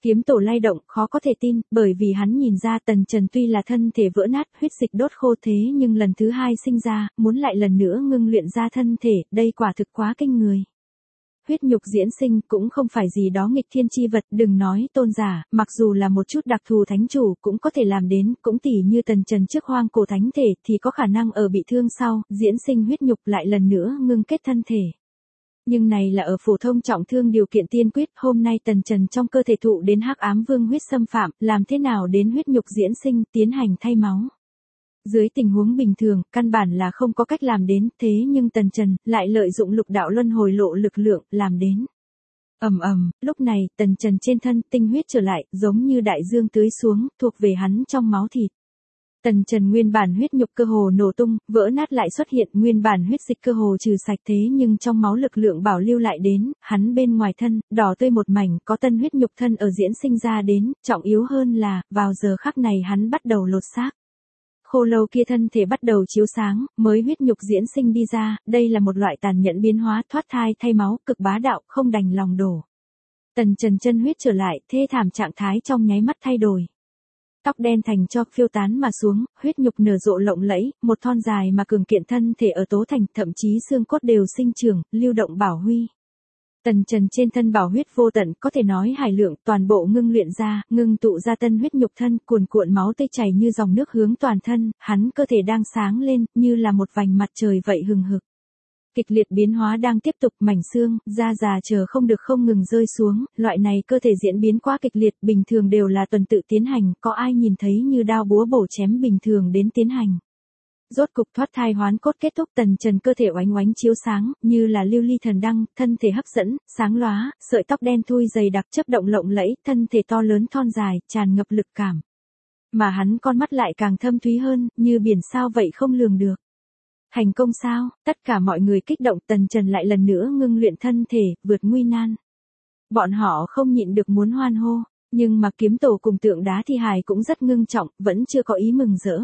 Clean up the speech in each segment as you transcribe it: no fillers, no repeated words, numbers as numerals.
Kiếm tổ lay động, khó có thể tin, bởi vì hắn nhìn ra Tần Trần tuy là thân thể vỡ nát, huyết dịch đốt khô thế nhưng lần thứ hai sinh ra, muốn lại lần nữa ngưng luyện ra thân thể, đây quả thực quá kinh người. Huyết nhục diễn sinh cũng không phải gì đó nghịch thiên chi vật, đừng nói tôn giả, mặc dù là một chút đặc thù thánh chủ cũng có thể làm đến, cũng tỉ như Tần Trần trước hoang cổ thánh thể thì có khả năng ở bị thương sau, diễn sinh huyết nhục lại lần nữa ngưng kết thân thể. Nhưng này là ở phổ thông trọng thương điều kiện tiên quyết, hôm nay Tần Trần trong cơ thể thụ đến hắc ám vương huyết xâm phạm, làm thế nào đến huyết nhục diễn sinh, tiến hành thay máu. Dưới tình huống bình thường, căn bản là không có cách làm đến, thế nhưng Tần Trần lại lợi dụng lục đạo luân hồi lộ lực lượng, làm đến. Lúc này, Tần Trần trên thân tinh huyết trở lại, giống như đại dương tưới xuống, thuộc về hắn trong máu thịt. Tần Trần nguyên bản huyết nhục cơ hồ nổ tung, vỡ nát lại xuất hiện, nguyên bản huyết dịch cơ hồ trừ sạch thế nhưng trong máu lực lượng bảo lưu lại đến, hắn bên ngoài thân, đỏ tươi một mảnh, có tân huyết nhục thân ở diễn sinh ra đến, trọng yếu hơn là, vào giờ khắc này hắn bắt đầu lột xác. Khô lâu kia thân thể bắt đầu chiếu sáng, mới huyết nhục diễn sinh đi ra, đây là một loại tàn nhẫn biến hóa, thoát thai thay máu, cực bá đạo, không đành lòng đổ. Tần Trần chân huyết trở lại, thê thảm trạng thái trong nháy mắt thay đổi. Tóc đen thành cho phiêu tán mà xuống, huyết nhục nở rộ lộng lẫy, một thon dài mà cường kiện thân thể ở tố thành, thậm chí xương cốt đều sinh trưởng, lưu động bảo huy. Tần Trần trên thân bảo huyết vô tận, có thể nói hải lượng, toàn bộ ngưng luyện ra, ngưng tụ ra tân huyết nhục thân, cuồn cuộn máu tươi chảy như dòng nước hướng toàn thân, hắn cơ thể đang sáng lên, như là một vành mặt trời vậy hừng hực. Kịch liệt biến hóa đang tiếp tục, mảnh xương, da già chờ không được không ngừng rơi xuống, loại này cơ thể diễn biến quá kịch liệt, bình thường đều là tuần tự tiến hành, có ai nhìn thấy như đao búa bổ chém bình thường đến tiến hành. Rốt cục thoát thai hoán cốt kết thúc, Tần Trần cơ thể oánh oánh chiếu sáng, như là lưu ly thần đăng, thân thể hấp dẫn, sáng lóa, sợi tóc đen thui dày đặc chớp động lộng lẫy, thân thể to lớn thon dài, tràn ngập lực cảm. Mà hắn con mắt lại càng thâm thúy hơn, như biển sao vậy không lường được. Thành công sao? Tất cả mọi người kích động, Tần Trần lại lần nữa ngưng luyện thân thể, vượt nguy nan. Bọn họ không nhịn được muốn hoan hô, nhưng mà kiếm tổ cùng tượng đá thi hài cũng rất ngưng trọng, vẫn chưa có ý mừng rỡ.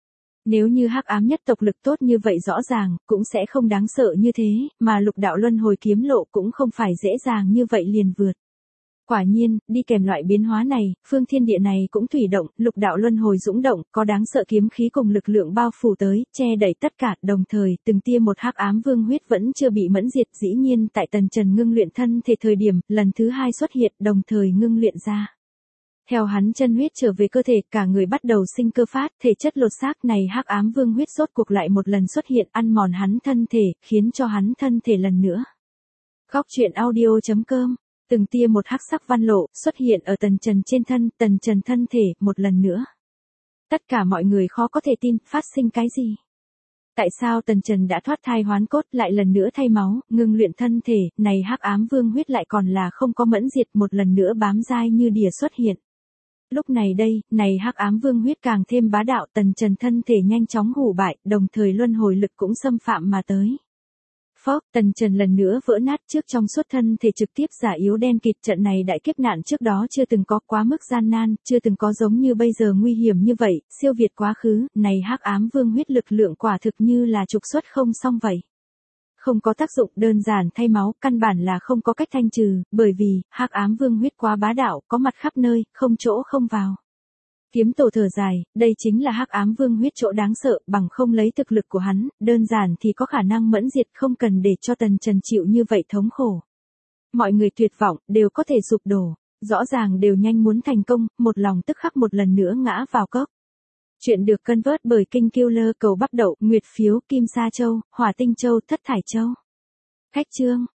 Nếu như hắc ám nhất tộc lực tốt như vậy rõ ràng, cũng sẽ không đáng sợ như thế, mà lục đạo luân hồi kiếm lộ cũng không phải dễ dàng như vậy liền vượt. Quả nhiên, đi kèm loại biến hóa này, phương thiên địa này cũng thủy động, lục đạo luân hồi dũng động, có đáng sợ kiếm khí cùng lực lượng bao phủ tới, che đẩy tất cả, đồng thời, từng tia một hắc ám vương huyết vẫn chưa bị mẫn diệt, dĩ nhiên tại Tần Trần ngưng luyện thân thể thời điểm, lần thứ hai xuất hiện, đồng thời ngưng luyện ra. Theo hắn chân huyết trở về cơ thể, cả người bắt đầu sinh cơ phát, thể chất lột xác này hắc ám vương huyết rốt cuộc lại một lần xuất hiện, ăn mòn hắn thân thể, khiến cho hắn thân thể lần nữa. Góc truyện audio.com. Từng tia một hắc sắc văn lộ, xuất hiện ở Tần Trần trên thân, Tần Trần thân thể, một lần nữa. Tất cả mọi người khó có thể tin, phát sinh cái gì? Tại sao Tần Trần đã thoát thai hoán cốt, lại lần nữa thay máu, ngưng luyện thân thể, này hắc ám vương huyết lại còn là không có mẫn diệt, một lần nữa bám dai như đỉa xuất hiện. Lúc này đây, này hắc ám vương huyết càng thêm bá đạo, Tần Trần thân thể nhanh chóng hủ bại, đồng thời luân hồi lực cũng xâm phạm mà tới. Phốc, Tần Trần lần nữa vỡ nát, trước trong suốt thân thể trực tiếp giả yếu đen kịt, trận này đại kiếp nạn trước đó chưa từng có, quá mức gian nan, chưa từng có giống như bây giờ nguy hiểm như vậy, siêu việt quá khứ, này hắc ám vương huyết lực lượng quả thực như là trục xuất không xong vậy. Không có tác dụng, đơn giản thay máu, căn bản là không có cách thanh trừ, bởi vì hắc ám vương huyết quá bá đạo, có mặt khắp nơi, không chỗ không vào. Kiếm tổ thở dài, đây chính là hắc ám vương huyết chỗ đáng sợ, bằng không lấy thực lực của hắn, đơn giản thì có khả năng mẫn diệt, không cần để cho Tần Trần chịu như vậy thống khổ. Mọi người tuyệt vọng, đều có thể sụp đổ, rõ ràng đều nhanh muốn thành công, một lòng tức khắc một lần nữa ngã vào cốc. Chuyện được cân vớt bởi King Killer, cầu bắp đậu, nguyệt phiếu, kim sa châu, hỏa tinh châu, thất thải châu. Khách chương.